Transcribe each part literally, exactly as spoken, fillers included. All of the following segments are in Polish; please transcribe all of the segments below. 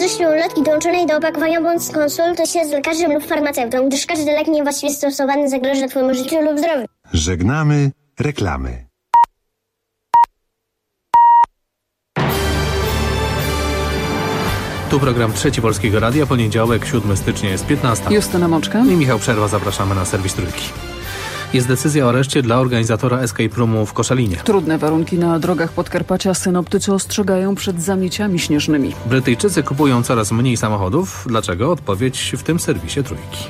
Treścią ulotki dołączonej do opakowania bądź skonsultuj się z lekarzem lub farmaceutą, gdyż każdy lek niewłaściwie stosowany zagraża Twojemu życiu lub zdrowiu. Żegnamy reklamy. Tu program Trzeci Polskiego Radia, poniedziałek, siódmego stycznia jest piętnasta. Justyna Mączka i Michał Przerwa. Zapraszamy na serwis Trójki. Jest decyzja o areszcie dla organizatora Escape Roomu w Koszalinie. Trudne warunki na drogach Podkarpacia. Synoptycy ostrzegają przed zamieciami śnieżnymi. Brytyjczycy kupują coraz mniej samochodów. Dlaczego? Odpowiedź w tym serwisie Trójki.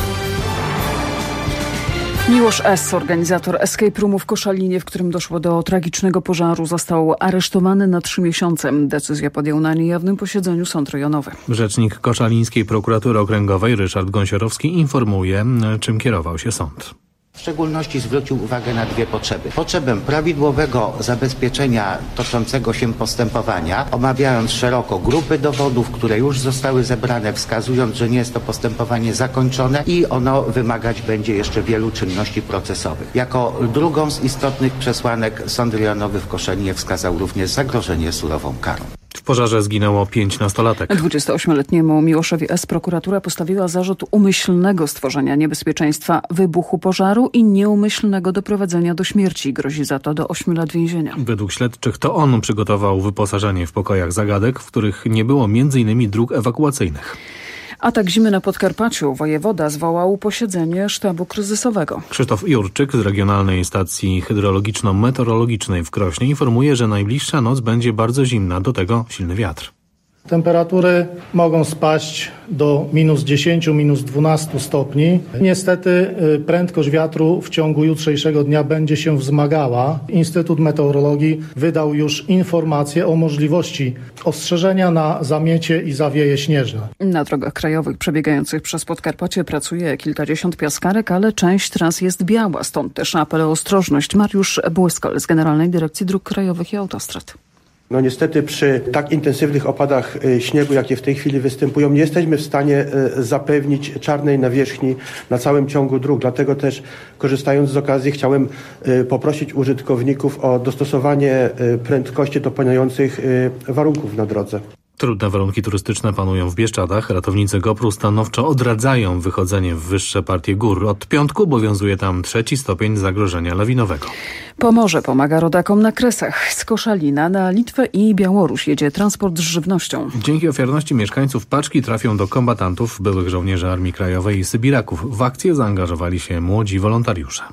Miłosz S., organizator Escape Roomu w Koszalinie, w którym doszło do tragicznego pożaru, został aresztowany na trzy miesiące. Decyzję podjął na niejawnym posiedzeniu sąd rejonowy. Rzecznik Koszalińskiej Prokuratury Okręgowej Ryszard Gąsiorowski informuje, czym kierował się sąd. W szczególności zwrócił uwagę na dwie potrzeby. Potrzebę prawidłowego zabezpieczenia toczącego się postępowania, omawiając szeroko grupy dowodów, które już zostały zebrane, wskazując, że nie jest to postępowanie zakończone i ono wymagać będzie jeszcze wielu czynności procesowych. Jako drugą z istotnych przesłanek sąd rejonowy w Koszalinie wskazał również zagrożenie surową karą. W pożarze zginęło pięć nastolatek. dwudziestoośmioletniemu Miłoszowi S. prokuratura postawiła zarzut umyślnego stworzenia niebezpieczeństwa wybuchu pożaru i nieumyślnego doprowadzenia do śmierci. Grozi za to do ośmiu lat więzienia. Według śledczych to on przygotował wyposażenie w pokojach zagadek, w których nie było między innymi dróg ewakuacyjnych. Atak zimy na Podkarpaciu. Wojewoda zwołał posiedzenie sztabu kryzysowego. Krzysztof Jurczyk z Regionalnej Stacji Hydrologiczno-Meteorologicznej w Krośnie informuje, że najbliższa noc będzie bardzo zimna, do tego silny wiatr. Temperatury mogą spaść do minus dziesięciu, minus dwunastu stopni. Niestety prędkość wiatru w ciągu jutrzejszego dnia będzie się wzmagała. Instytut Meteorologii wydał już informację o możliwości ostrzeżenia na zamiecie i zawieje śnieżne. Na drogach krajowych przebiegających przez Podkarpacie pracuje kilkadziesiąt piaskarek, ale część tras jest biała, stąd też apel o ostrożność. Mariusz Błyskol z Generalnej Dyrekcji Dróg Krajowych i Autostrad. No niestety przy tak intensywnych opadach śniegu, jakie w tej chwili występują, nie jesteśmy w stanie zapewnić czarnej nawierzchni na całym ciągu dróg. Dlatego też, korzystając z okazji, chciałem poprosić użytkowników o dostosowanie prędkości do panujących warunków na drodze. Trudne warunki turystyczne panują w Bieszczadach. Ratownicy GoPru stanowczo odradzają wychodzenie w wyższe partie gór. Od piątku obowiązuje tam trzeci stopień zagrożenia lawinowego. Pomorze pomaga rodakom na Kresach. Z Koszalina na Litwę i Białoruś jedzie transport z żywnością. Dzięki ofiarności mieszkańców paczki trafią do kombatantów, byłych żołnierzy Armii Krajowej i Sybiraków. W akcję zaangażowali się młodzi wolontariusze.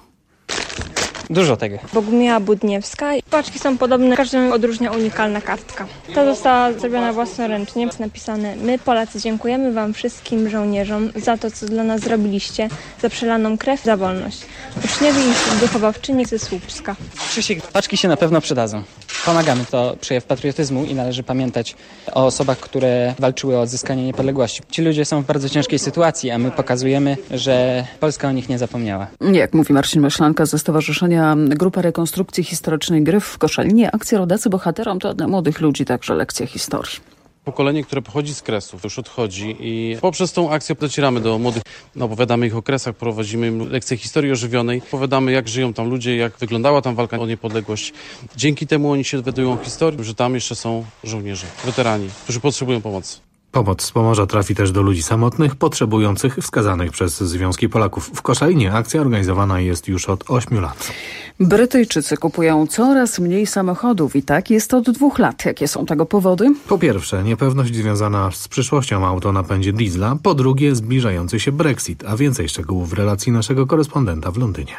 Dużo tego. Bogumiła Budniewska. Paczki są podobne, każdą odróżnia unikalna kartka. Ta została zrobiona własnoręcznie. Jest napisane: my Polacy dziękujemy wam wszystkim żołnierzom za to, co dla nas zrobiliście, za przelaną krew, za wolność. Uczniowie Instytut Wychowawczyni ze Słupska. Krzysiek, paczki się na pewno przydadzą. Pomagamy, to przejaw patriotyzmu i należy pamiętać o osobach, które walczyły o odzyskanie niepodległości. Ci ludzie są w bardzo ciężkiej sytuacji, a my pokazujemy, że Polska o nich nie zapomniała. Jak mówi Marcin Maślanka ze Stowarzyszenia Grupa Rekonstrukcji Historycznej Gryf w Koszalinie, akcja Rodacy Bohaterom to dla młodych ludzi także lekcja historii. Pokolenie, które pochodzi z Kresów, już odchodzi i poprzez tą akcję docieramy do młodych, no, opowiadamy ich o Kresach, prowadzimy im lekcje historii ożywionej, opowiadamy, jak żyją tam ludzie, jak wyglądała tam walka o niepodległość. Dzięki temu oni się dowiadują historii, że tam jeszcze są żołnierze, weterani, którzy potrzebują pomocy. Pomoc z Pomorza trafi też do ludzi samotnych, potrzebujących, wskazanych przez Związki Polaków. W Koszalinie akcja organizowana jest już od ośmiu lat. Brytyjczycy kupują coraz mniej samochodów i tak jest od dwóch lat. Jakie są tego powody? Po pierwsze, niepewność związana z przyszłością auto o napędzie diesla. Po drugie, zbliżający się Brexit. A więcej szczegółów w relacji naszego korespondenta w Londynie.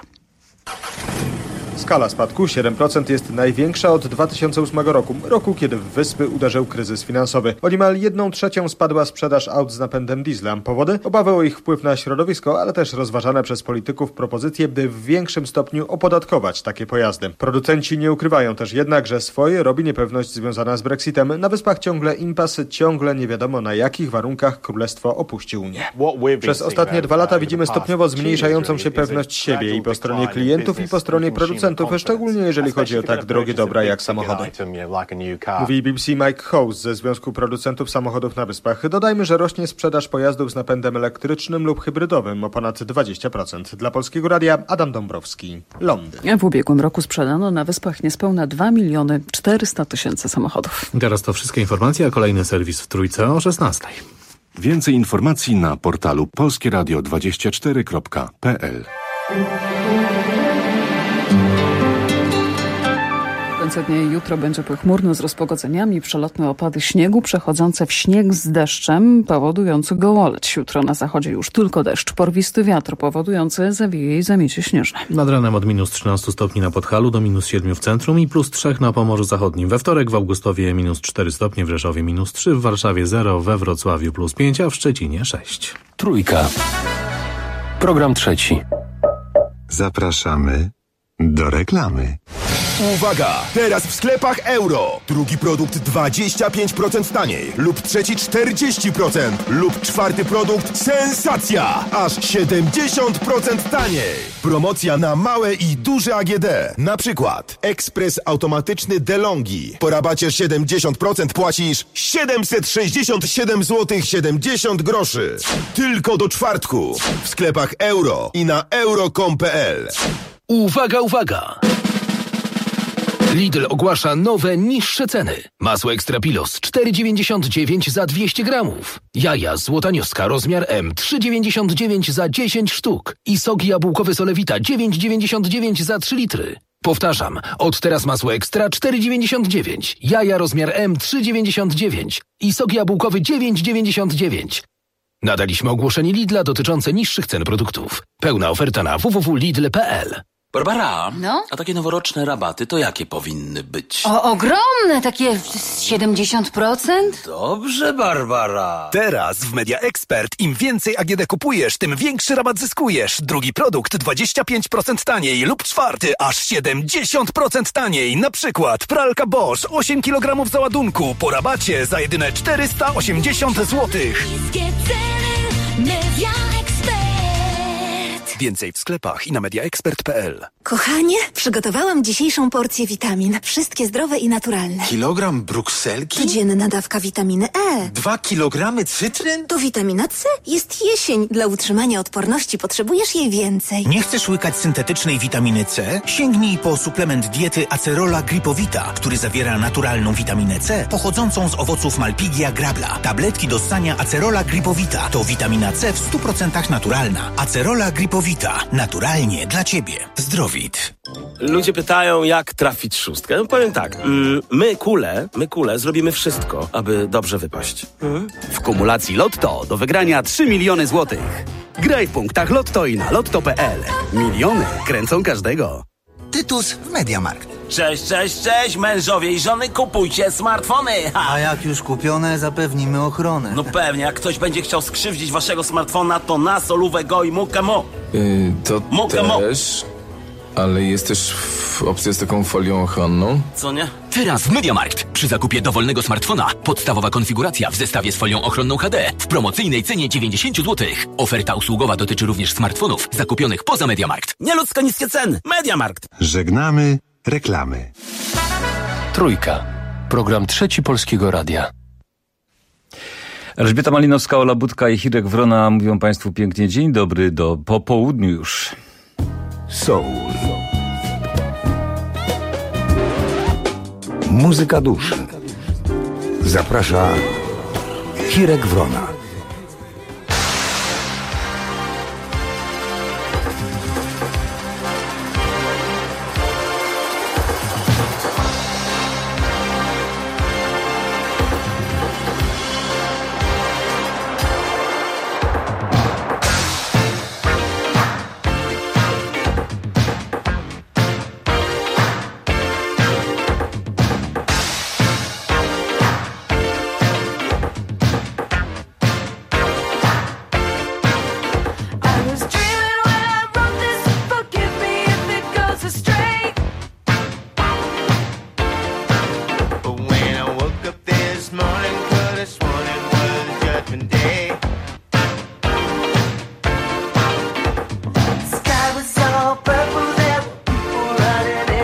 Skala spadku siedem procent jest największa od dwa tysiące ósmego roku, roku kiedy w wyspy uderzył kryzys finansowy. O niemal jedną trzecią spadła sprzedaż aut z napędem diesla. Powody? Obawy o ich wpływ na środowisko, ale też rozważane przez polityków propozycje, by w większym stopniu opodatkować takie pojazdy. Producenci nie ukrywają też jednak, że swoje robi niepewność związana z Brexitem. Na wyspach ciągle impas, ciągle nie wiadomo, na jakich warunkach królestwo opuści Unię. Przez ostatnie dwa lata widzimy stopniowo zmniejszającą się pewność siebie i po stronie klientów, i po stronie producentów. producentów, szczególnie jeżeli chodzi o tak drogie dobra jak samochody. Mówi B B C Mike House ze Związku Producentów Samochodów na Wyspach. Dodajmy, że rośnie sprzedaż pojazdów z napędem elektrycznym lub hybrydowym o ponad dwadzieścia procent. Dla Polskiego Radia Adam Dąbrowski, Londyn. W ubiegłym roku sprzedano na Wyspach niespełna dwa miliony czterysta tysięcy samochodów. Teraz to wszystkie informacje, a kolejny serwis w Trójce o szesnastej. Więcej informacji na portalu polskie radio dwadzieścia cztery kropka p l. W dnia jutro będzie pochmurno z rozpogodzeniami, przelotne opady śniegu przechodzące w śnieg z deszczem, powodujący gołoleć. Jutro na zachodzie już tylko deszcz, porwisty wiatr powodujący zawieje i zamiecie śnieżne. Nad ranem od minus trzynaście stopni na Podhalu do minus siedem w centrum i plus trzy na Pomorzu Zachodnim. We wtorek w Augustowie minus cztery stopnie, w Rzeszowie minus trzy, w Warszawie zero, we Wrocławiu plus pięć, a w Szczecinie sześć. Trójka. Program trzeci. Zapraszamy do reklamy. Uwaga! Teraz w sklepach Euro. Drugi produkt dwadzieścia pięć procent taniej lub trzeci czterdzieści procent lub czwarty produkt sensacja! Aż siedemdziesiąt procent taniej. Promocja na małe i duże A G D. Na przykład ekspres automatyczny DeLonghi. Po rabacie siedemdziesiąt procent płacisz siedemset sześćdziesiąt siedem złotych siedemdziesiąt groszy. Tylko do czwartku. W sklepach Euro i na euro kropka com kropka p l. Uwaga, uwaga! Lidl ogłasza nowe, niższe ceny. Masło Ekstra Pilos cztery dziewięćdziesiąt dziewięć za dwieście gramów. Jaja Złotanioska rozmiar M trzy dziewięćdziesiąt dziewięć za dziesięć sztuk. I sok jabłkowy Solewita dziewięć dziewięćdziesiąt dziewięć za trzy litry. Powtarzam, od teraz masło Ekstra cztery dziewięćdziesiąt dziewięć. Jaja rozmiar M trzy dziewięćdziesiąt dziewięć. I sok jabłkowy dziewięć dziewięćdziesiąt dziewięć. Nadaliśmy ogłoszenie Lidla dotyczące niższych cen produktów. Pełna oferta na w w w kropka lidl kropka p l. Barbara, no? A takie noworoczne rabaty to jakie powinny być? O, ogromne, takie siedemdziesiąt procent? Dobrze, Barbara. Teraz w Media Expert im więcej A G D kupujesz, tym większy rabat zyskujesz. Drugi produkt dwadzieścia pięć procent taniej lub czwarty aż siedemdziesiąt procent taniej. Na przykład pralka Bosch osiem kilogramów załadunku po rabacie za jedyne czterysta osiemdziesiąt złotych. Media Expert. Więcej w sklepach i na media expert kropka p l. Kochanie, przygotowałam dzisiejszą porcję witamin. Wszystkie zdrowe i naturalne. Kilogram brukselki? Codzienna dawka witaminy E. Dwa kilogramy cytryn? To witamina C. Jest jesień. Dla utrzymania odporności potrzebujesz jej więcej. Nie chcesz łykać syntetycznej witaminy C? Sięgnij po suplement diety Acerola Gripowita, który zawiera naturalną witaminę C pochodzącą z owoców Malpighia grabla. Tabletki do ssania Acerola Gripowita to witamina C w stu procentach naturalna. Acerola Gripowita. Naturalnie dla Ciebie. Zdrowit. Ludzie pytają, jak trafić szóstkę. No powiem tak, mm, my kule, my kule zrobimy wszystko, aby dobrze wypaść. Mhm. W kumulacji Lotto do wygrania trzy miliony złotych. Graj w punktach Lotto i na lotto kropka p l. Miliony kręcą każdego. Tytus w Mediamarkt. Cześć, cześć, cześć, mężowie i żony, kupujcie smartfony! Ha. A jak już kupione, zapewnimy ochronę. No pewnie, jak ktoś będzie chciał skrzywdzić waszego smartfona, to na solówę go i mukę mo. Yy, to Mukę też, ale jest też w opcja z taką folią ochronną. Co nie? Teraz w Mediamarkt. Przy zakupie dowolnego smartfona podstawowa konfiguracja w zestawie z folią ochronną H D w promocyjnej cenie dziewięćdziesiąt złotych. Oferta usługowa dotyczy również smartfonów zakupionych poza Mediamarkt. Nieludzko niskie ceny. Mediamarkt. Żegnamy reklamy. Trójka. Program trzeci Polskiego Radia. Elżbieta Malinowska, Ola Budka i Hirek Wrona mówią Państwu pięknie dzień dobry do po południu już. Soul. Muzyka duszy. Zaprasza Hirek Wrona. Sky was all purple, there were people running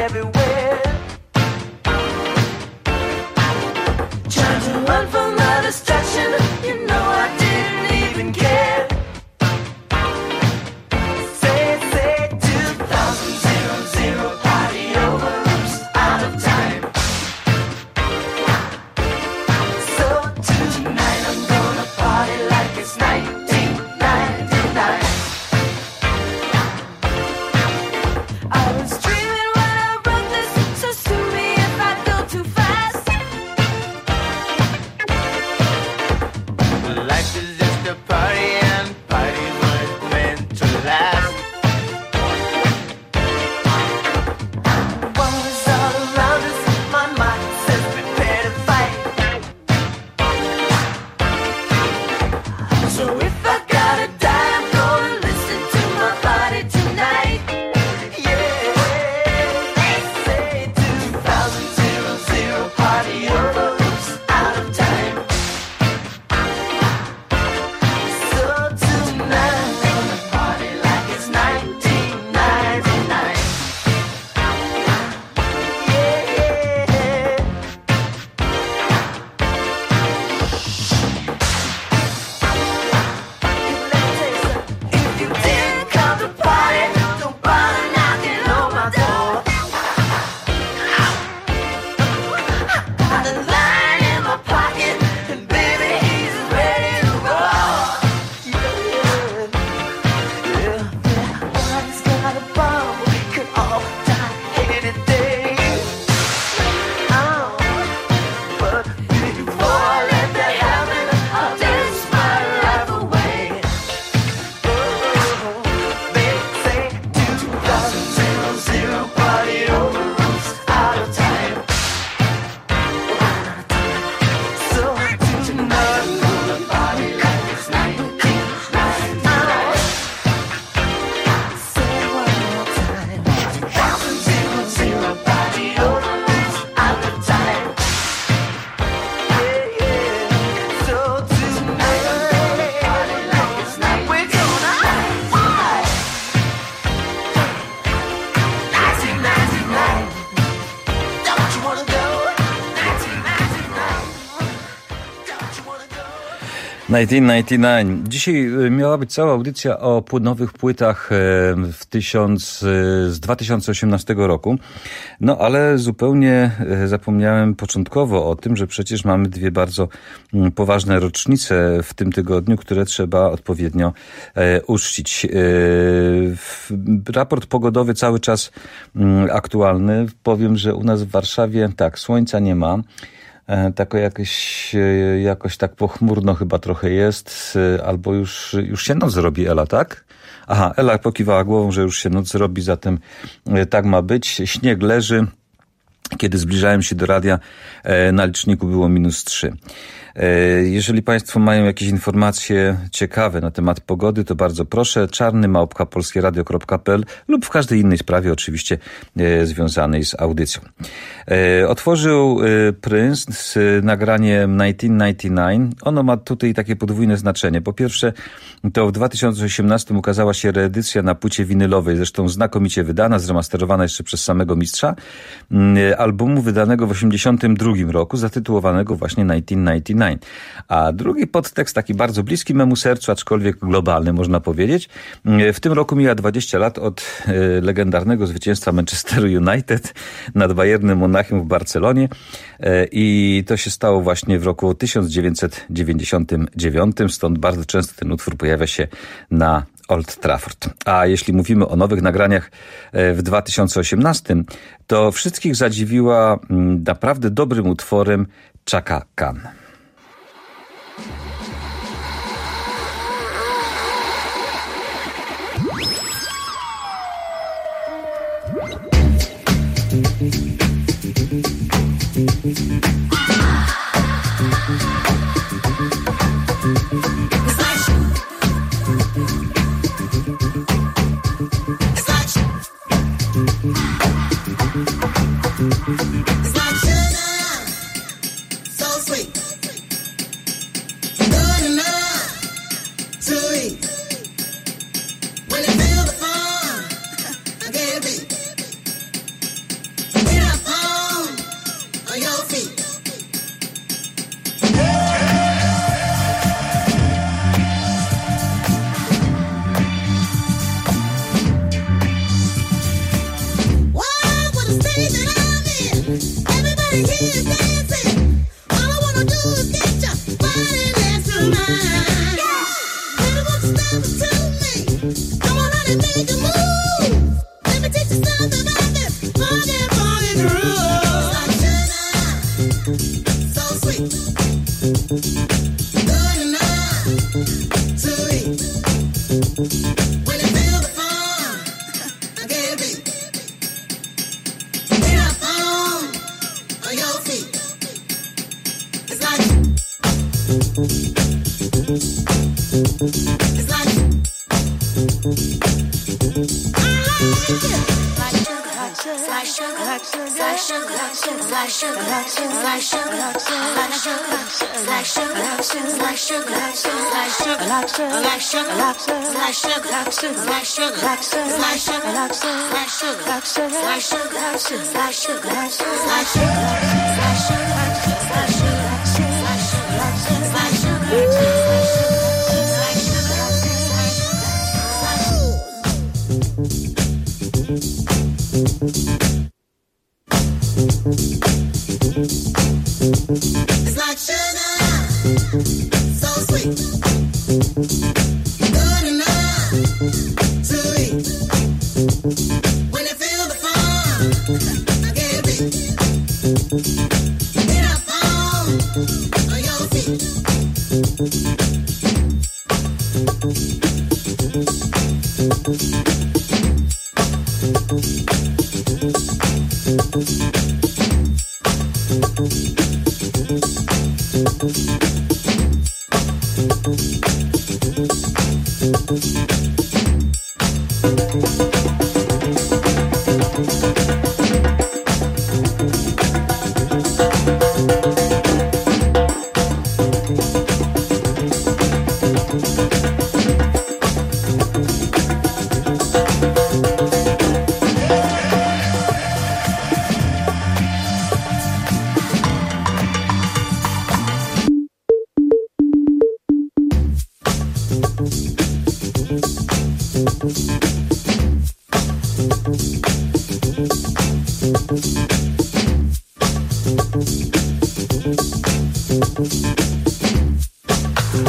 tysiąc dziewięćset dziewięćdziesiąt dziewięć. Dzisiaj miała być cała audycja o nowych płytach w tysiąc, z dwa tysiące osiemnastego roku. No ale zupełnie zapomniałem początkowo o tym, że przecież mamy dwie bardzo poważne rocznice w tym tygodniu, które trzeba odpowiednio uczcić. Raport pogodowy cały czas aktualny. Powiem, że u nas w Warszawie tak, słońca nie ma. Tak jakoś, jakoś tak pochmurno chyba trochę jest, albo już, już się noc robi, Ela, tak? Aha, Ela pokiwała głową, że już się noc robi, zatem tak ma być. Śnieg leży. Kiedy zbliżałem się do radia, na liczniku było minus trzy. Jeżeli Państwo mają jakieś informacje ciekawe na temat pogody, to bardzo proszę. czarny małpka polskieradio kropka pe el lub w każdej innej sprawie oczywiście związanej z audycją. Otworzył Prince z nagraniem tysiąc dziewięćset dziewięćdziesiąt dziewięć. Ono ma tutaj takie podwójne znaczenie. Po pierwsze, to w dwa tysiące osiemnastym ukazała się reedycja na płycie winylowej, zresztą znakomicie wydana, zremasterowana jeszcze przez samego mistrza, albumu wydanego w osiemdziesiątym drugim roku, zatytułowanego właśnie tysiąc dziewięćset dziewięćdziesiąt dziewięć. A drugi podtekst, taki bardzo bliski memu sercu, aczkolwiek globalny, można powiedzieć. W tym roku mija dwadzieścia lat od legendarnego zwycięstwa Manchesteru United nad Bayernem Monachium w Barcelonie i to się stało właśnie w roku tysiąc dziewięćset dziewięćdziesiątym dziewiątym, stąd bardzo często ten utwór pojawia się na Old Trafford. A jeśli mówimy o nowych nagraniach w dwa tysiące osiemnastym, to wszystkich zadziwiła naprawdę dobrym utworem Chaka Khan.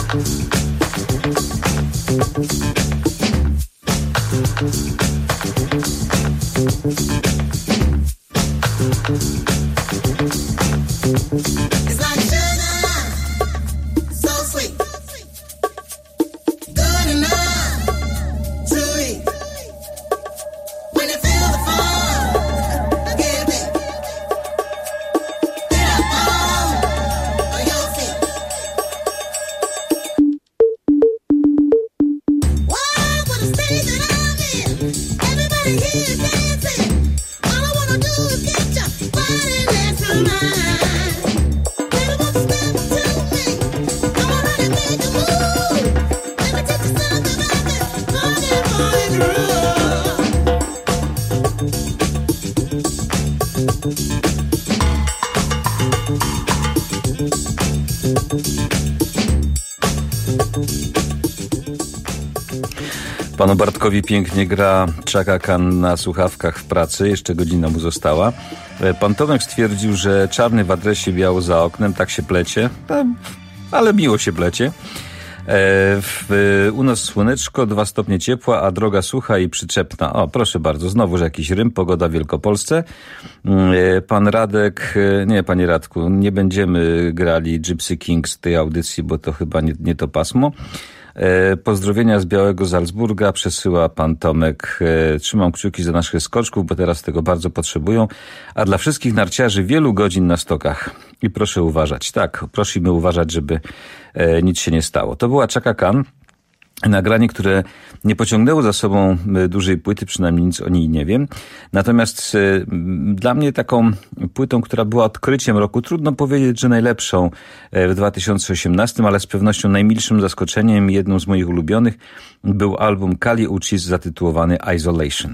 Panu Bartkowi pięknie gra Chaka Khan na słuchawkach w pracy, jeszcze godzina mu została. Pan Tomek stwierdził, że czarny w adresie, biało za oknem, tak się plecie, ale miło się plecie. W, u nas słoneczko, dwa stopnie ciepła, a droga sucha i przyczepna. O, proszę bardzo, znowuż jakiś rym, pogoda w Wielkopolsce. Pan Radek, nie, panie Radku, nie będziemy grali Gypsy Kings w tej audycji, bo to chyba nie, nie to pasmo. Pozdrowienia z Białego Salzburga przesyła pan Tomek. Trzymam kciuki za naszych skoczków, bo teraz tego bardzo potrzebują. A dla wszystkich narciarzy wielu godzin na stokach. I proszę uważać. Tak, prosimy uważać, żeby nic się nie stało. To była Chaka Khan. Nagranie, które nie pociągnęło za sobą dużej płyty, przynajmniej nic o niej nie wiem. Natomiast y, dla mnie taką płytą, która była odkryciem roku, trudno powiedzieć, że najlepszą w dwa tysiące osiemnastym, ale z pewnością najmilszym zaskoczeniem, jedną z moich ulubionych, był album Kali Uchis zatytułowany Isolation.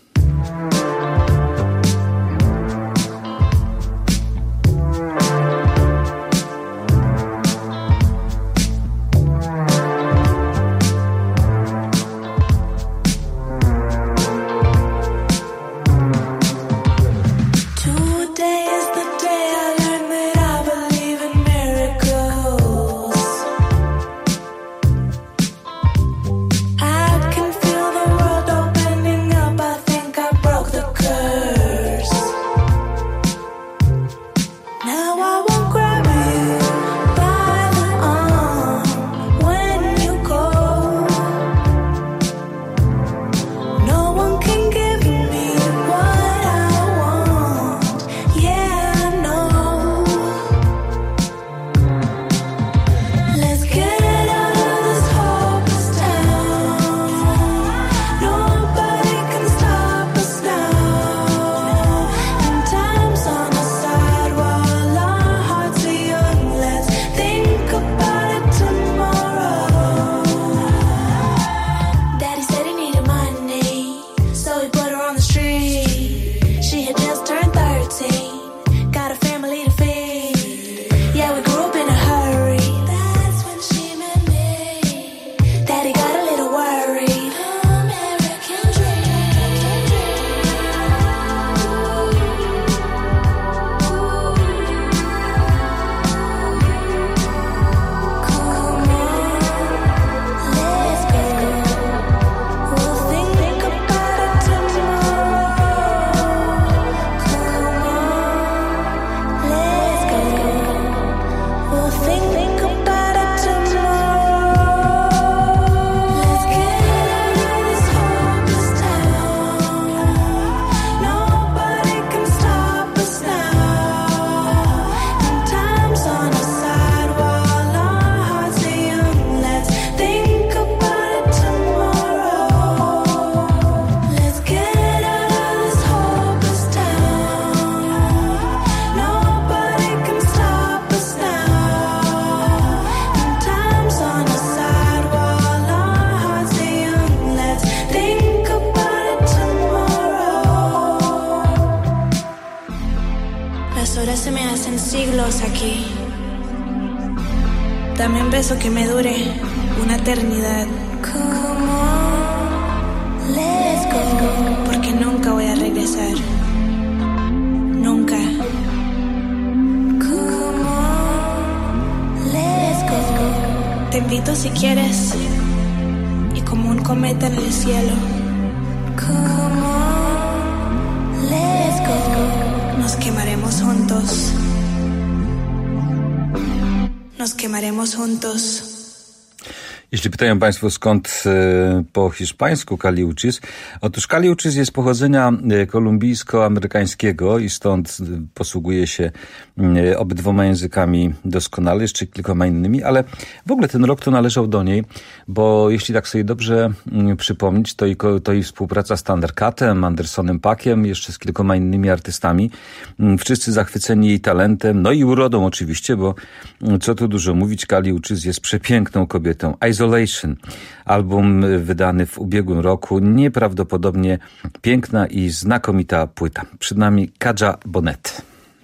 Aquí. Dame un beso que me dure una eternidad. Come on, let's go. Porque nunca voy a regresar. Nunca. Come on, let's go. Te repito si quieres. Y como un cometa en el cielo. Come on, let's go. Nos quemaremos juntos. Nos quemaremos juntos. Jeśli pytają Państwo, skąd po hiszpańsku Kali Uchis, otóż Kali Uchis jest pochodzenia kolumbijsko-amerykańskiego i stąd posługuje się obydwoma językami doskonale, jeszcze kilkoma innymi, ale w ogóle ten rok to należał do niej, bo jeśli tak sobie dobrze przypomnieć, to i, to i współpraca z Thundercatem, Andersonem Paakiem, jeszcze z kilkoma innymi artystami, wszyscy zachwyceni jej talentem, no i urodą oczywiście, bo co tu dużo mówić, Kali Uchis jest przepiękną kobietą. Isolation, album wydany w ubiegłym roku, nieprawdopodobnie piękna i znakomita płyta. Przed nami Kadja Bonnet.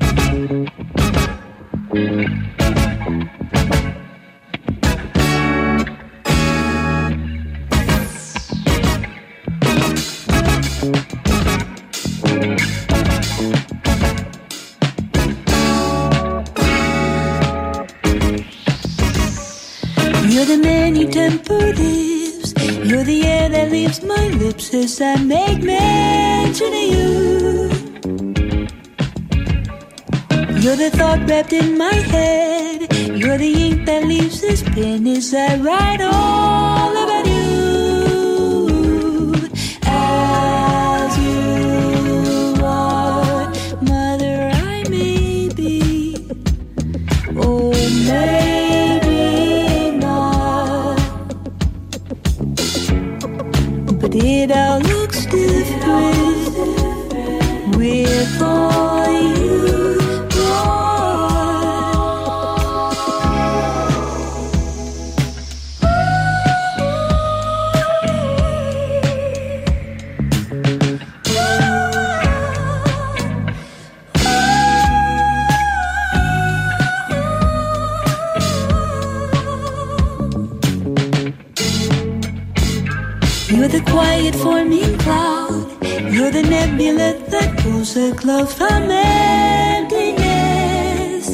You're the many-tempered lips. You're the air that leaves my lips as I make mention of you. You're the thought wrapped in my head. You're the ink that leaves this pen as I write all about you. As you are, mother, I may be. Oh, maybe. It all looks different with all you You're the quiet forming cloud. You're the nebula that pulls a cloud from emptiness.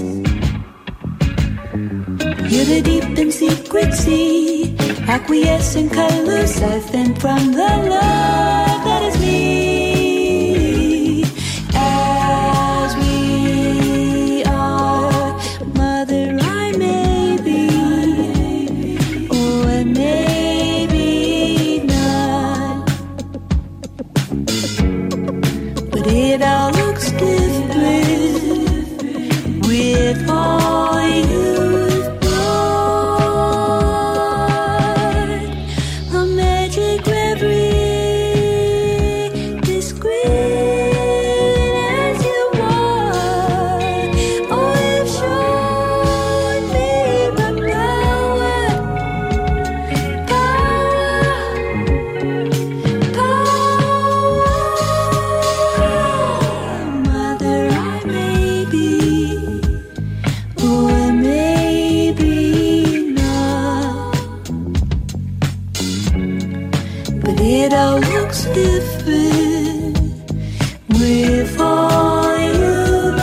You're the deep and secret sea, acquiescent colors I think from the love that is me. As we are, mother, I may be. Oh, I may. It all looks different with all you've brought. A magic reverie, discreet as you are. Oh, you've shown me the power, power, power. Mother, I may be, oh, I may be not, but it all looks different with all you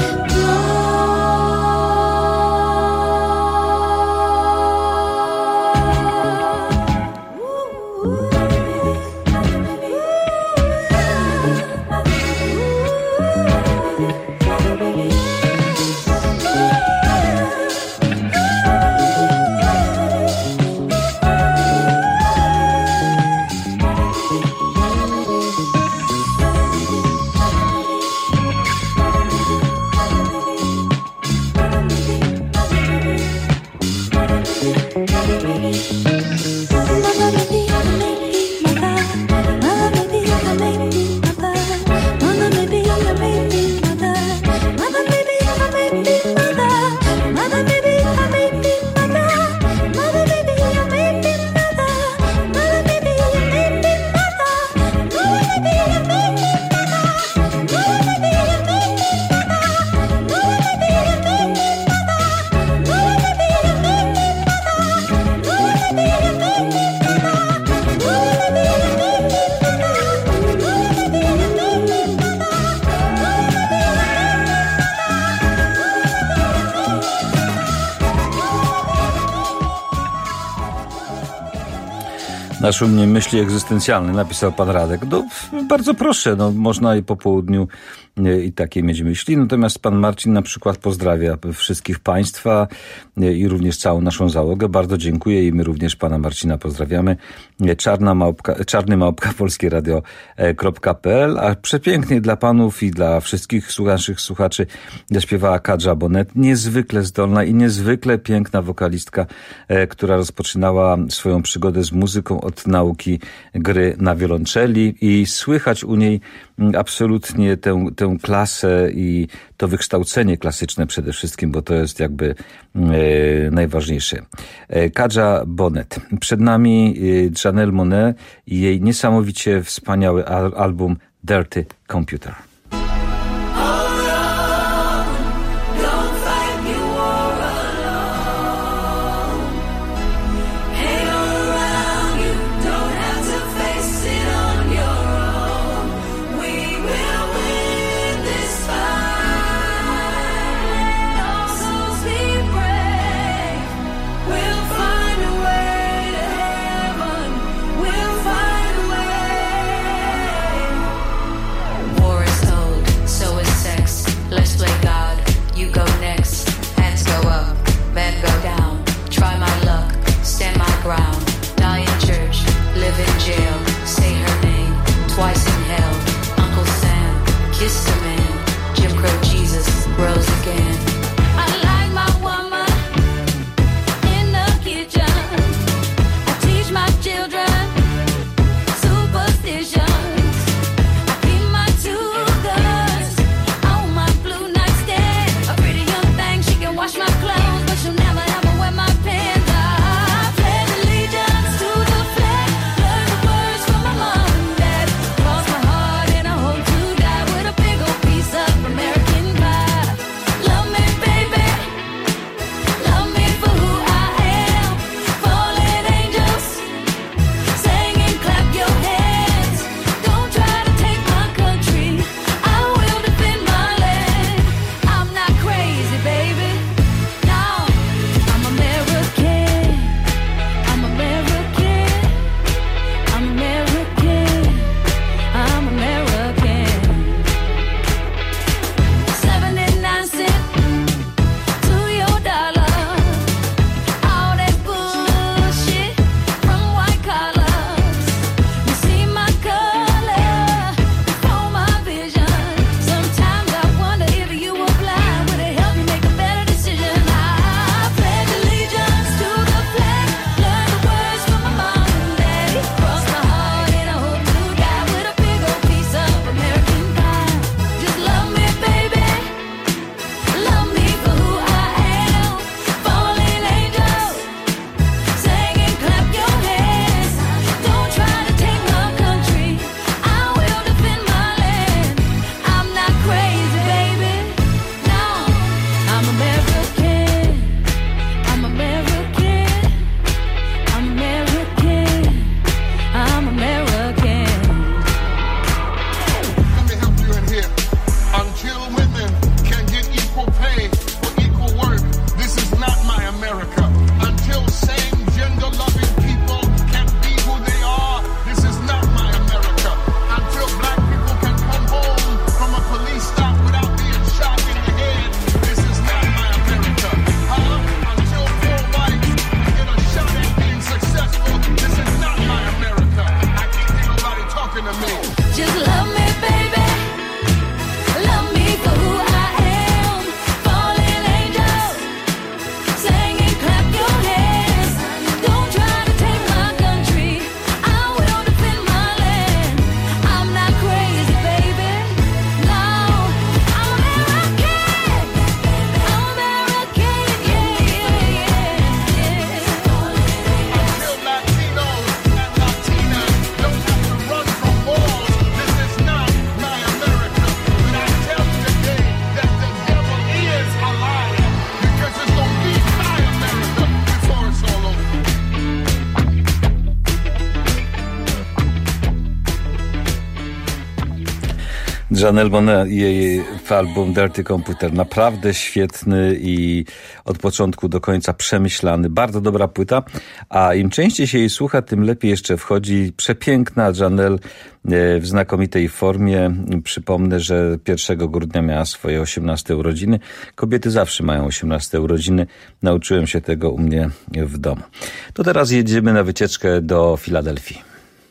Nasz u mnie myśli egzystencjalne, napisał pan Radek. No, bardzo proszę, no, można i po południu i takie mieć myśli. Natomiast pan Marcin na przykład pozdrawia wszystkich państwa i również całą naszą załogę. Bardzo dziękuję i my również pana Marcina pozdrawiamy. Czarna małpka, czarny małpka polskie radio kropka pe el, a przepięknie dla panów i dla wszystkich naszych słuchaczy zaśpiewała Kadża Bonet, niezwykle zdolna i niezwykle piękna wokalistka, która rozpoczynała swoją przygodę z muzyką od nauki gry na wiolonczeli i słychać u niej absolutnie tę, tę klasę i to wykształcenie klasyczne przede wszystkim, bo to jest jakby e, najważniejsze. E, Kadża Bonet. Przed nami e, Janelle Monáe i jej niesamowicie wspaniały al- album Dirty Computer. War is Janelle Monáe i jej album Dirty Computer. Naprawdę świetny i od początku do końca przemyślany. Bardzo dobra płyta, a im częściej się jej słucha, tym lepiej jeszcze wchodzi. Przepiękna Janelle w znakomitej formie. Przypomnę, że pierwszego grudnia miała swoje osiemnaste urodziny. Kobiety zawsze mają osiemnaste urodziny. Nauczyłem się tego u mnie w domu. To teraz jedziemy na wycieczkę do Filadelfii.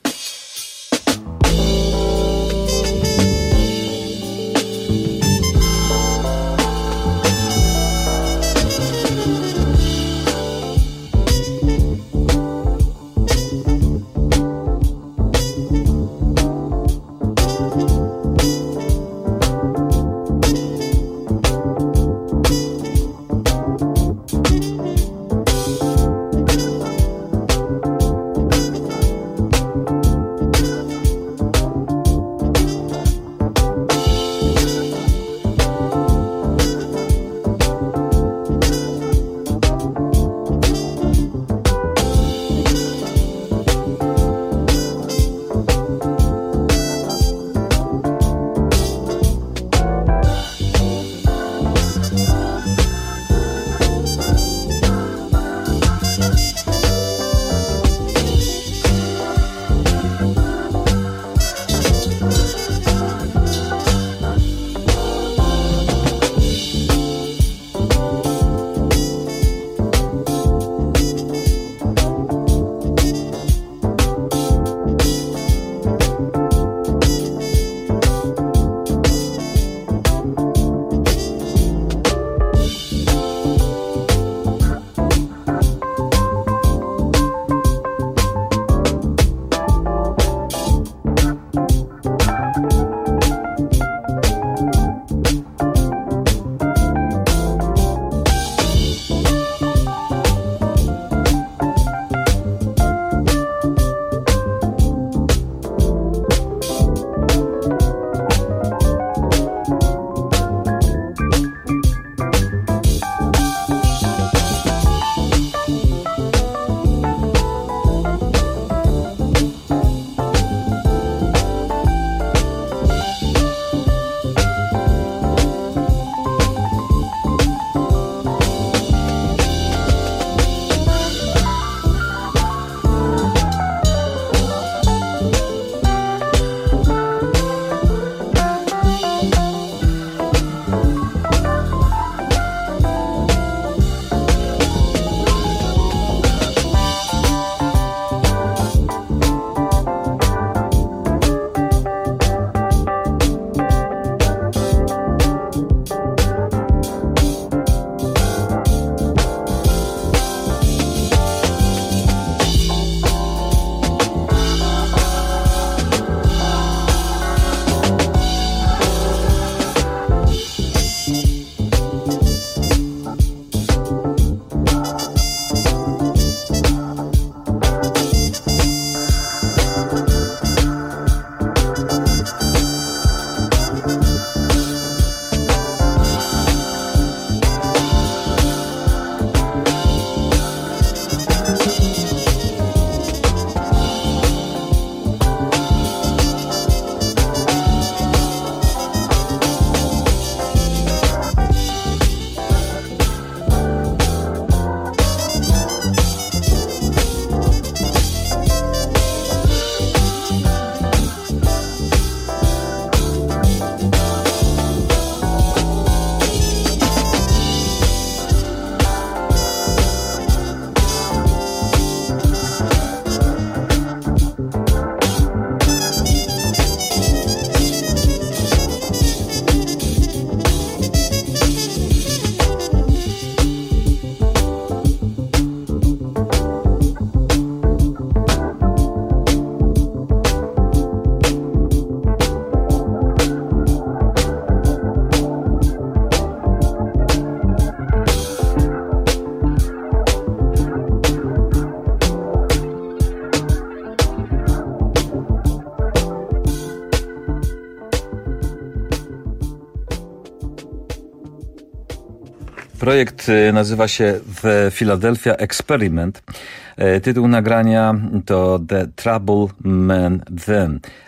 Projekt nazywa się The Philadelphia Experiment. Tytuł nagrania to The Trouble Man Then.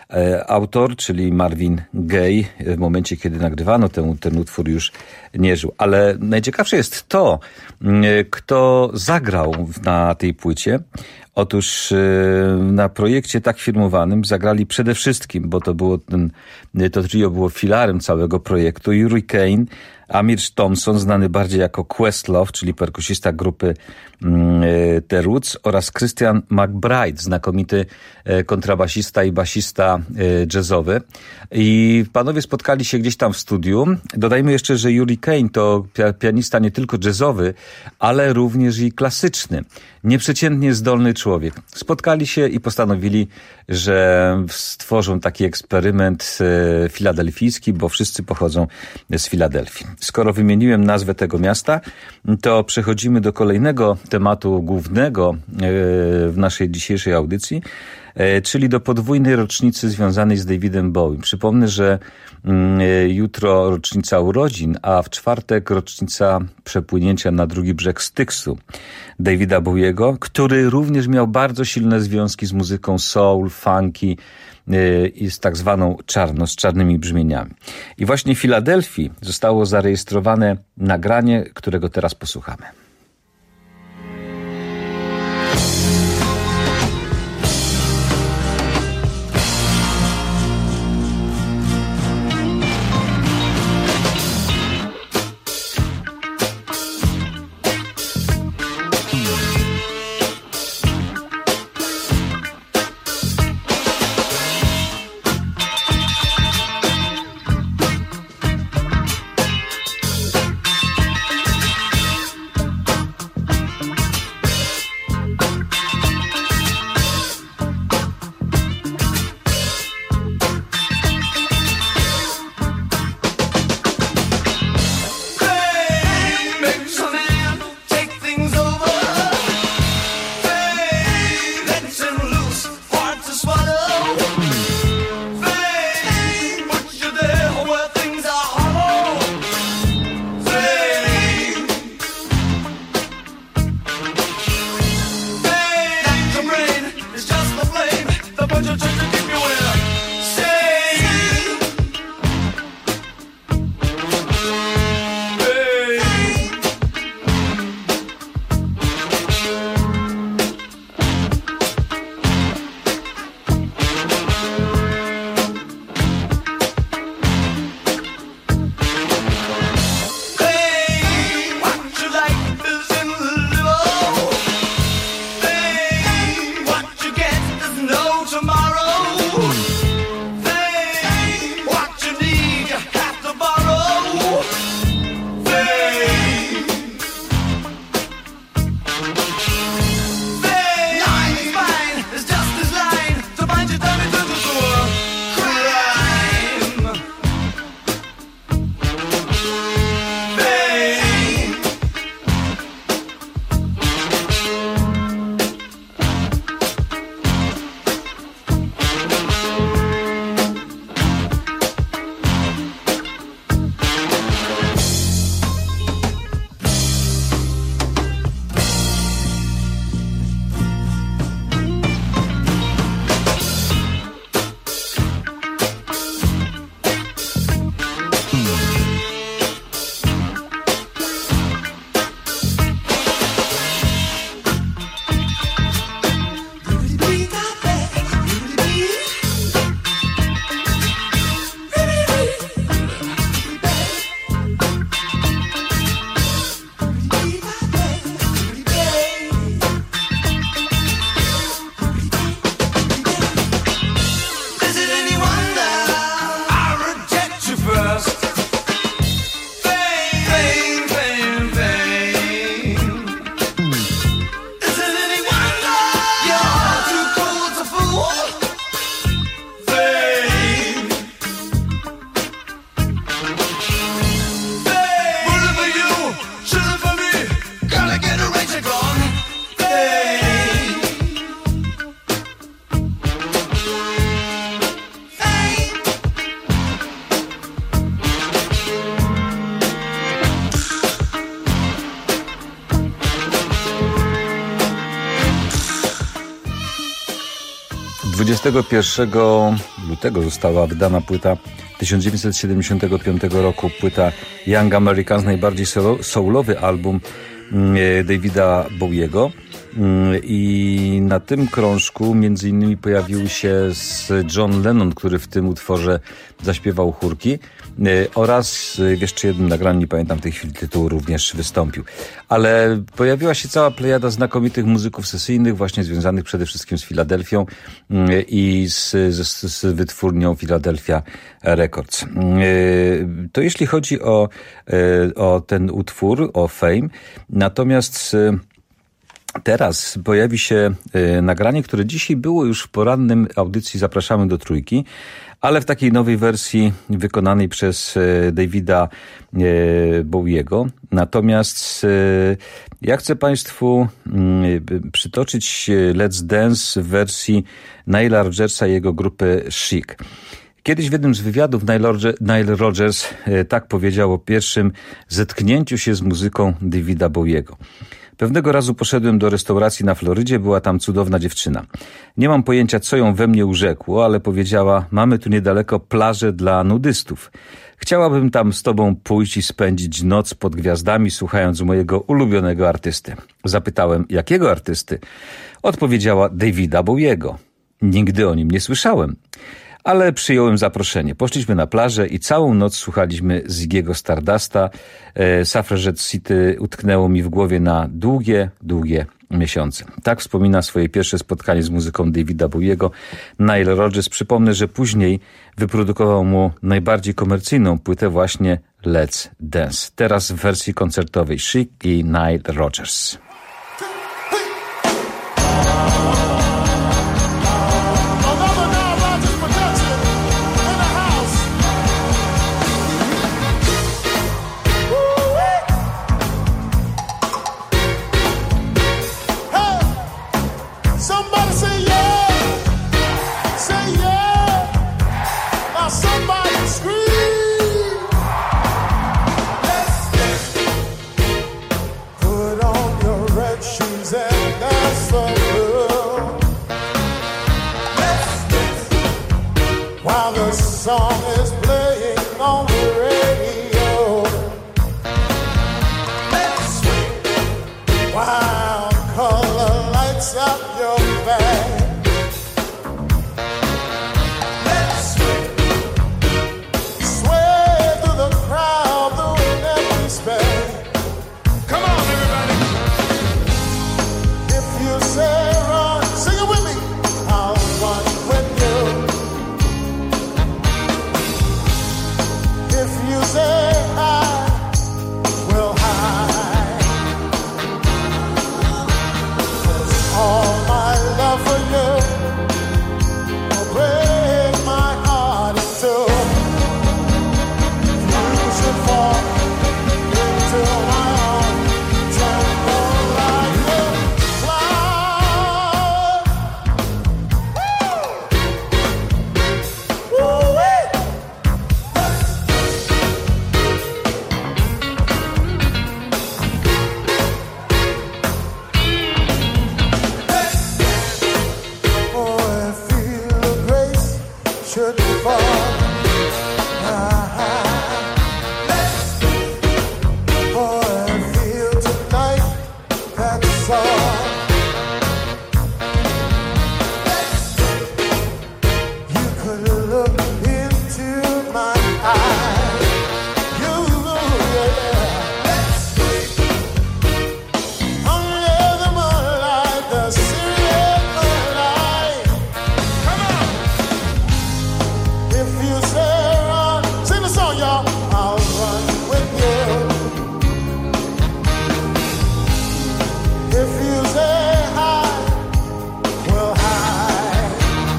Autor, czyli Marvin Gaye, w momencie, kiedy nagrywano ten, ten utwór, już nie żył. Ale najciekawsze jest to, kto zagrał na tej płycie. Otóż na projekcie tak firmowanym zagrali przede wszystkim, bo to było ten, to trio było filarem całego projektu, Yuri Kane, Amir Thompson, znany bardziej jako Questlove, czyli perkusista grupy The Roots, oraz Christian McBride, znakomity kontrabasista i basista jazzowy. I panowie spotkali się gdzieś tam w studiu. Dodajmy jeszcze, że Yuri Kane to pianista nie tylko jazzowy, ale również i klasyczny. Nieprzeciętnie zdolny człowiek. Spotkali się i postanowili, że stworzą taki eksperyment filadelfijski, bo wszyscy pochodzą z Filadelfii. Skoro wymieniłem nazwę tego miasta, to przechodzimy do kolejnego tematu głównego w naszej dzisiejszej audycji, czyli do podwójnej rocznicy związanej z Davidem Bowiem. Przypomnę, że jutro rocznica urodzin, a w czwartek rocznica przepłynięcia na drugi brzeg Styksu Davida Bowiego, który również miał bardzo silne związki z muzyką soul, funky i z tak zwaną czarno, z czarnymi brzmieniami. I właśnie w Filadelfii zostało zarejestrowane nagranie, którego teraz posłuchamy. Tomorrow dwudziestego pierwszego lutego została wydana płyta tysiąc dziewięćset siedemdziesiątego piątego roku, płyta Young Americans, najbardziej soulowy album Davida Bowiego. I na tym krążku między innymi pojawił się John Lennon, który w tym utworze zaśpiewał chórki, oraz w jeszcze jednym nagraniu, nie pamiętam w tej chwili tytułu, również wystąpił. Ale pojawiła się cała plejada znakomitych muzyków sesyjnych, właśnie związanych przede wszystkim z Filadelfią i z, z, z wytwórnią Philadelphia Records. To jeśli chodzi o, o ten utwór, o Fame. Natomiast teraz pojawi się y, nagranie, które dzisiaj było już w porannym audycji Zapraszamy do Trójki, ale w takiej nowej wersji wykonanej przez y, Davida y, Bowiego. Natomiast y, ja chcę Państwu y, przytoczyć Let's Dance w wersji Nila Rodgersa i jego grupy Chic. Kiedyś w jednym z wywiadów Nile Rodgers y, tak powiedział o pierwszym zetknięciu się z muzyką Davida Bowiego. Pewnego razu poszedłem do restauracji na Florydzie, była tam cudowna dziewczyna. Nie mam pojęcia, co ją we mnie urzekło, ale powiedziała: mamy tu niedaleko plażę dla nudystów. Chciałabym tam z tobą pójść i spędzić noc pod gwiazdami, słuchając mojego ulubionego artysty. Zapytałem: jakiego artysty? Odpowiedziała: Davida Bowiego. Nigdy o nim nie słyszałem. Ale przyjąłem zaproszenie. Poszliśmy na plażę i całą noc słuchaliśmy Ziggy'ego Stardusta. E, Suffragette City utknęło mi w głowie na długie, długie miesiące. Tak wspomina swoje pierwsze spotkanie z muzyką Davida Bowiego Nile Rodgers. Przypomnę, że później wyprodukował mu najbardziej komercyjną płytę, właśnie Let's Dance. Teraz w wersji koncertowej Chic i Nile Rodgers. Song is playing on the radio. Let's swing. Wild color lights up your back. Let's swing. Sway through the crowd, doing every spell. Come on, everybody. If you say run, sing it with me. I'll run with you. If you say hi, we'll hide. All my love for you will break my heart in two. You should fall into my arms, tremble like a cloud. Woo! Woo-wee! Should fall. Boy, I feel tonight, that's all. You could look into my eyes. You, yeah. Under the moonlight, the serious moonlight. Come on. If you say run, sing the song, y'all. I'll run with you. If you say hi, we'll hide.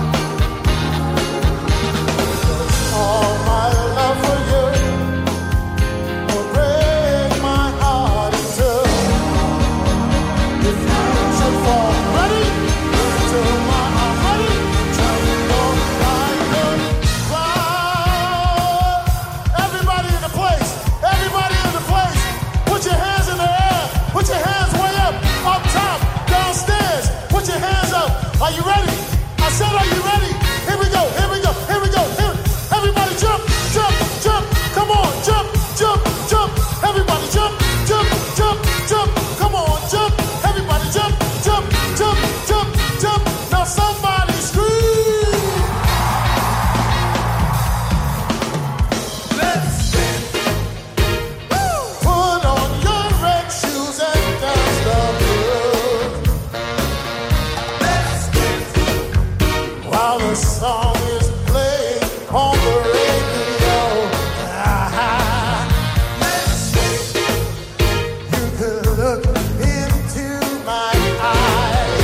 All my love for you will break my heart in two. If you should fall, ready? Into my arms, ready? Tremble like a cloud. Everybody in the place, everybody in the place, put your hands in the air, put your hands way up, up top, downstairs, put your hands up. Are you ready? I said, are you ready? the song is playing on the radio. Ah, you could look into my eyes.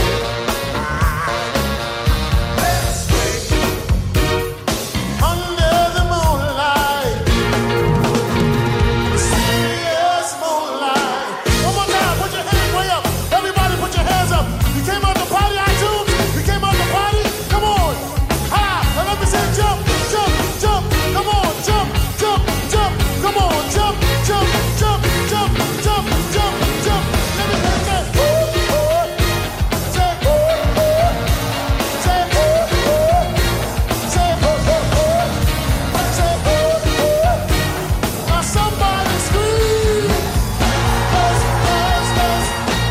Under the moonlight, the serious moonlight. One more time, put your hands way up. Everybody put your hands up. You came out to party, iTunes. You came out to party. Come on. High. Now let me say jump, jump, jump. Come on, jump, jump, jump. Come on, jump, jump, jump, jump, jump, jump, jump. Let me hear that. Ooh, ooh. Say ooh, ooh. Say ooh, ooh. Say ooh, ooh. Say ooh, ooh. Now somebody scream. Dance, dance, dance.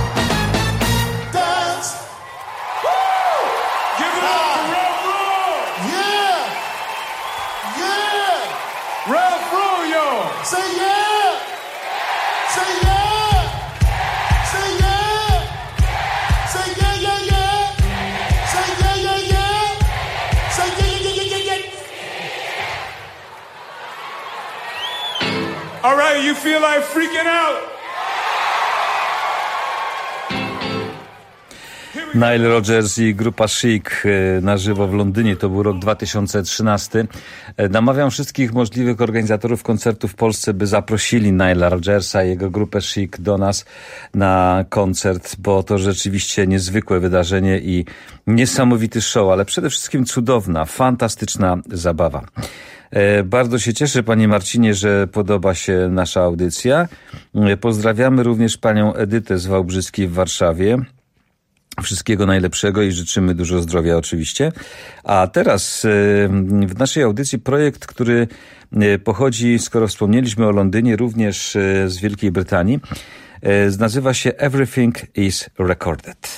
Dance. Woo! Give it up for Ralph Roy. Yeah. Yeah. Ralph Roy, yo. Say yeah. Say yeah. Say yeah. Say yeah, yeah, yeah. Say yeah, yeah, yeah. Say yeah, yeah, yeah, yeah, yeah. All right, you feel like freaking out? Nile Rodgers i grupa Chic na żywo w Londynie, to był rok dwa tysiące trzynasty. Namawiam wszystkich możliwych organizatorów koncertu w Polsce, by zaprosili Nile'a Rodgersa i jego grupę Chic do nas na koncert, bo to rzeczywiście niezwykłe wydarzenie i niesamowity show, ale przede wszystkim cudowna, fantastyczna zabawa. Bardzo się cieszę, panie Marcinie, że podoba się nasza audycja. Pozdrawiamy również panią Edytę z Wałbrzyskiej w Warszawie. Wszystkiego najlepszego i życzymy dużo zdrowia oczywiście. A teraz w naszej audycji projekt, który pochodzi, skoro wspomnieliśmy o Londynie, również z Wielkiej Brytanii. Nazywa się Everything is Recorded.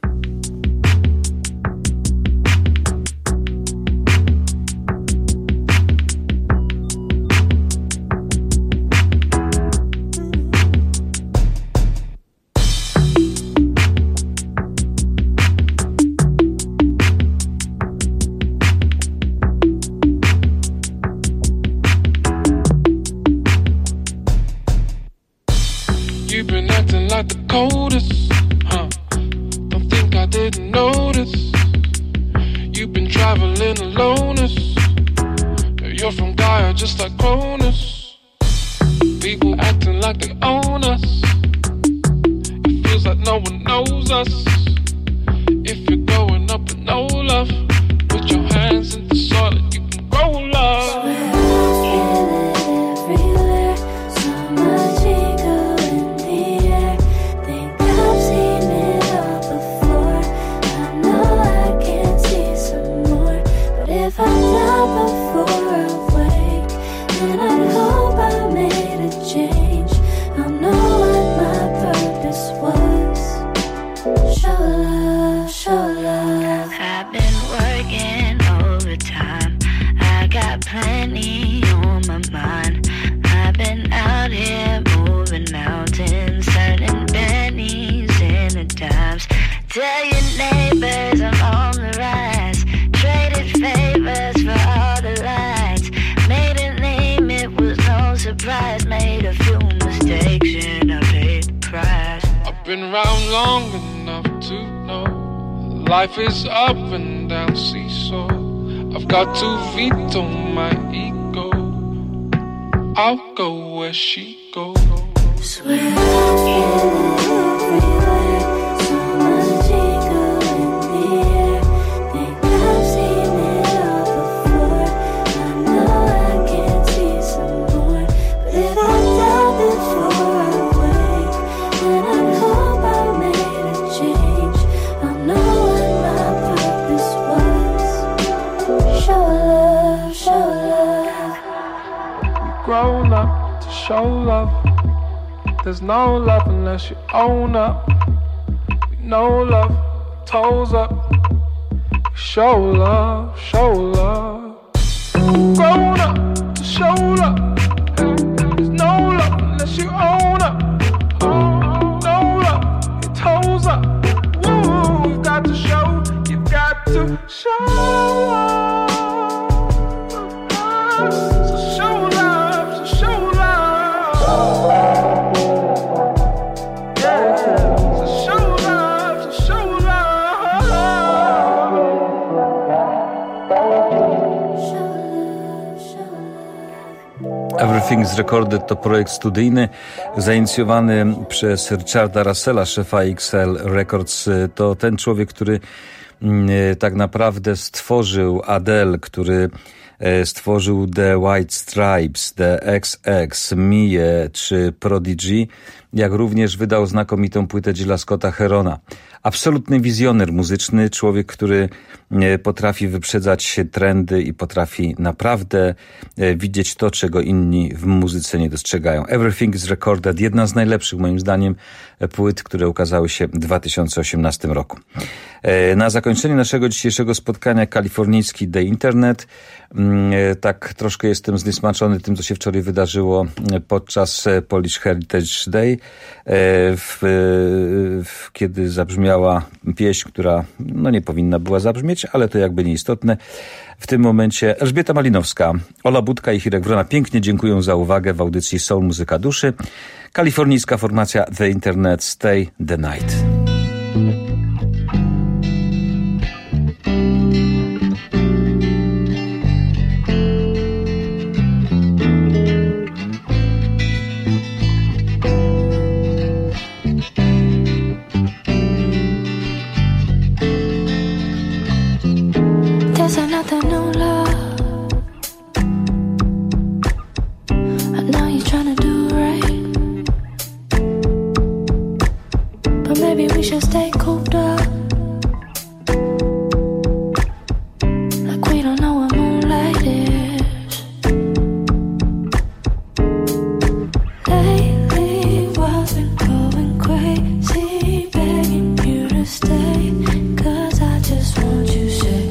You've been acting like the coldest, huh? Don't think I didn't notice. You've been traveling alonest. You're from Gaia just like Cronus. People acting like they own us. It feels like no one knows us. If you're going up with no love, put your hands in the soil and you can grow love. If I die before I wake, then I hope I made a change. I'll know what my purpose was. Show love, show love. I've been working overtime. I got plenty on my mind. I've been out here moving mountains, turning pennies into dimes. Tell your neighbors I'm on the rise. Traded favors for all the lights. Made a name, it was no surprise. Made a few mistakes and I paid the price. I've been around long enough to know life is up and down seesaw. I've got to veto my ego. I'll go where she goes. Swear I feel everywhere. So much ego in the air. Think I've seen it all before. I know I can see some more. But if I die before I wake, then I hope I made a change. I'll know what my purpose was. Show love, show love. Grown up to show love. There's no love unless you own up. We know love, toes up. Show love, show love. Grown up to show love. There's no love unless you own up. No love, your toes up. Woo, you've got to show, you've got to show love. Everything's Recorded to projekt studyjny zainicjowany przez Richarda Russella, szefa X L Records. To ten człowiek, który tak naprawdę stworzył Adele, który stworzył The White Stripes, The X X, Mię czy Prodigy, jak również wydał znakomitą płytę Gilla Scotta Herona. Absolutny wizjoner muzyczny, człowiek, który potrafi wyprzedzać trendy i potrafi naprawdę widzieć to, czego inni w muzyce nie dostrzegają. Everything is Recorded, jedna z najlepszych moim zdaniem płyt, które ukazały się w dwa tysiące osiemnastym roku. Na zakończenie naszego dzisiejszego spotkania kalifornijski The Internet. Tak troszkę jestem zniesmaczony tym, co się wczoraj wydarzyło podczas Polish Heritage Day, w, w, kiedy zabrzmiała pieśń, która no nie powinna była zabrzmieć, ale to jakby nieistotne. W tym momencie Elżbieta Malinowska, Ola Budka i Hirek Wrona pięknie dziękuję za uwagę w audycji Soul Muzyka Duszy. Kalifornijska formacja The Internet, Stay the Night. There's another new love. I know you're trying to do right, but maybe we should stay cooped up, like we don't know what moonlight is. Lately, I've been going crazy, begging you to stay, 'cause I just want you safe.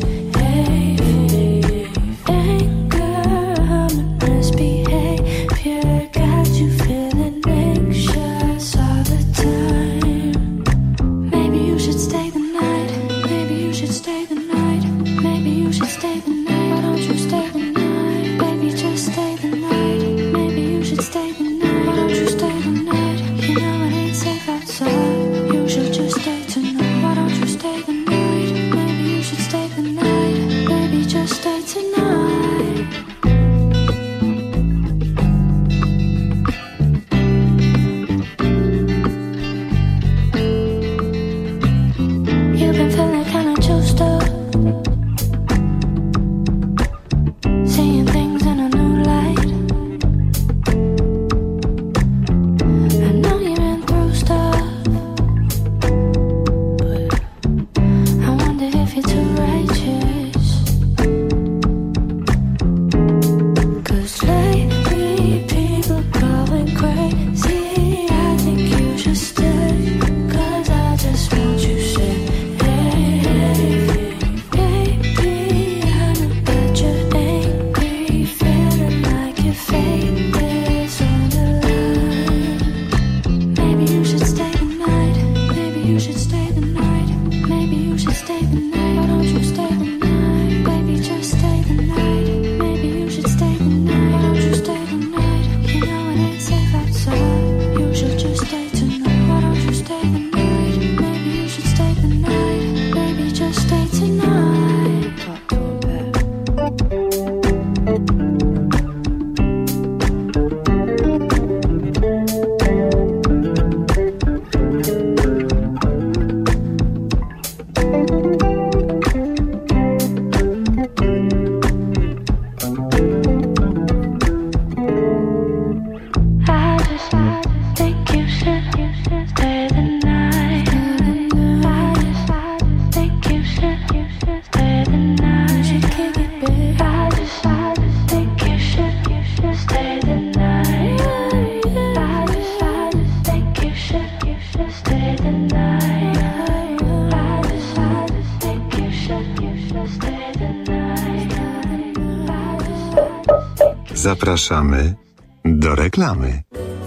Zapraszamy do reklamy.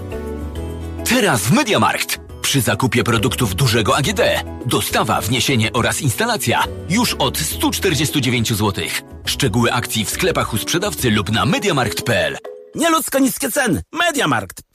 Teraz w MediaMarkt. Przy zakupie produktów dużego A G D dostawa, wniesienie oraz instalacja już od sto czterdzieści dziewięć złotych. Szczegóły akcji w sklepach u sprzedawcy lub na mediamarkt kropka p l. Nieludzko niskie ceny. MediaMarkt.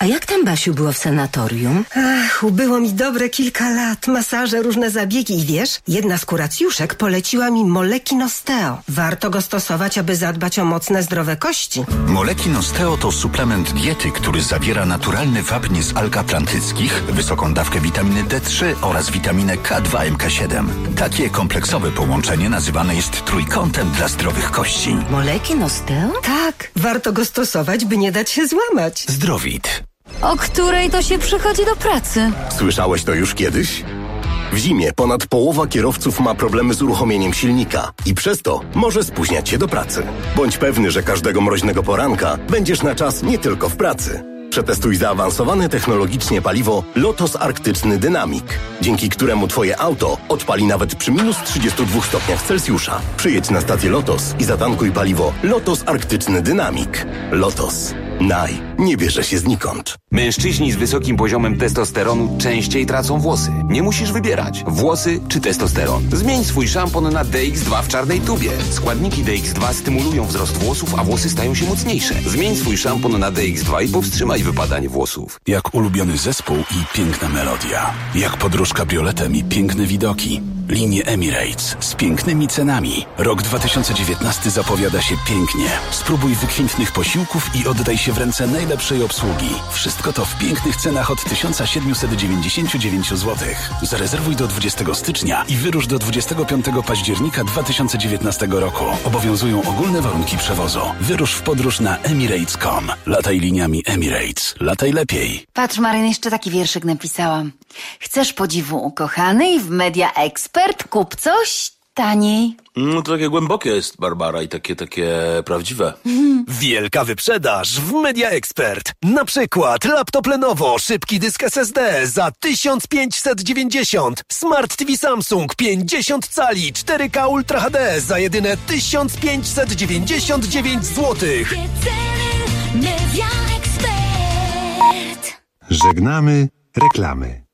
A jak tam, Basiu, było w sanatorium? Ach, ubyło mi dobre kilka lat. Masaże, różne zabiegi i wiesz, jedna z kuracjuszek poleciła mi Molekin Osteo. Warto go stosować, aby zadbać o mocne, zdrowe kości. Molekin Osteo to suplement diety, który zawiera naturalny wapń z alg atlantyckich, wysoką dawkę witaminy D trzy oraz witaminę K dwa M K siedem. Takie kompleksowe połączenie nazywane jest trójkątem dla zdrowych kości. Molekin Osteo? Tak, warto go stosować, by nie dać się złamać. Zdrowit. O której to się przychodzi do pracy? Słyszałeś to już kiedyś? W zimie ponad połowa kierowców ma problemy z uruchomieniem silnika i przez to może spóźniać się do pracy. Bądź pewny, że każdego mroźnego poranka będziesz na czas nie tylko w pracy. Przetestuj zaawansowane technologicznie paliwo Lotos Arktyczny Dynamik, dzięki któremu Twoje auto odpali nawet przy minus trzydziestu dwóch stopniach Celsjusza. Przyjedź na stację Lotos i zatankuj paliwo Lotos Arktyczny Dynamik. Lotos. Naj. Nie bierze się znikąd. Mężczyźni z wysokim poziomem testosteronu częściej tracą włosy. Nie musisz wybierać. Włosy czy testosteron. Zmień swój szampon na D X dwa w czarnej tubie. Składniki D X dwa stymulują wzrost włosów, a włosy stają się mocniejsze. Zmień swój szampon na D X dwa i powstrzymaj wypadanie włosów. Jak ulubiony zespół i piękna melodia. Jak podróż kabrioletem i piękne widoki. Linie Emirates z pięknymi cenami. Rok dwa tysiące dziewiętnasty zapowiada się pięknie. Spróbuj wykwintnych posiłków i oddaj się w ręce najlepszej obsługi. Wszystko to w pięknych cenach od tysiąc siedemset dziewięćdziesiąt dziewięć złotych. Zarezerwuj do dwudziestego stycznia i wyrusz do dwudziestego piątego października dwa tysiące dziewiętnastego roku. Obowiązują ogólne warunki przewozu. Wyrusz w podróż na emirates kropka com. Lataj liniami Emirates. Lataj lepiej. Patrz, Maryn, jeszcze taki wierszyk napisałam. Chcesz podziwu ukochanej w Media Expert? Kup coś taniej. No to takie głębokie jest, Barbara, i takie, takie prawdziwe. Wielka wyprzedaż w Media Expert. Na przykład laptop Lenovo, szybki dysk S S D za tysiąc pięćset dziewięćdziesiąt. Smart T V Samsung pięćdziesiąt cali cztery K Ultra H D za jedyne tysiąc pięćset dziewięćdziesiąt dziewięć złotych. Żegnamy reklamy.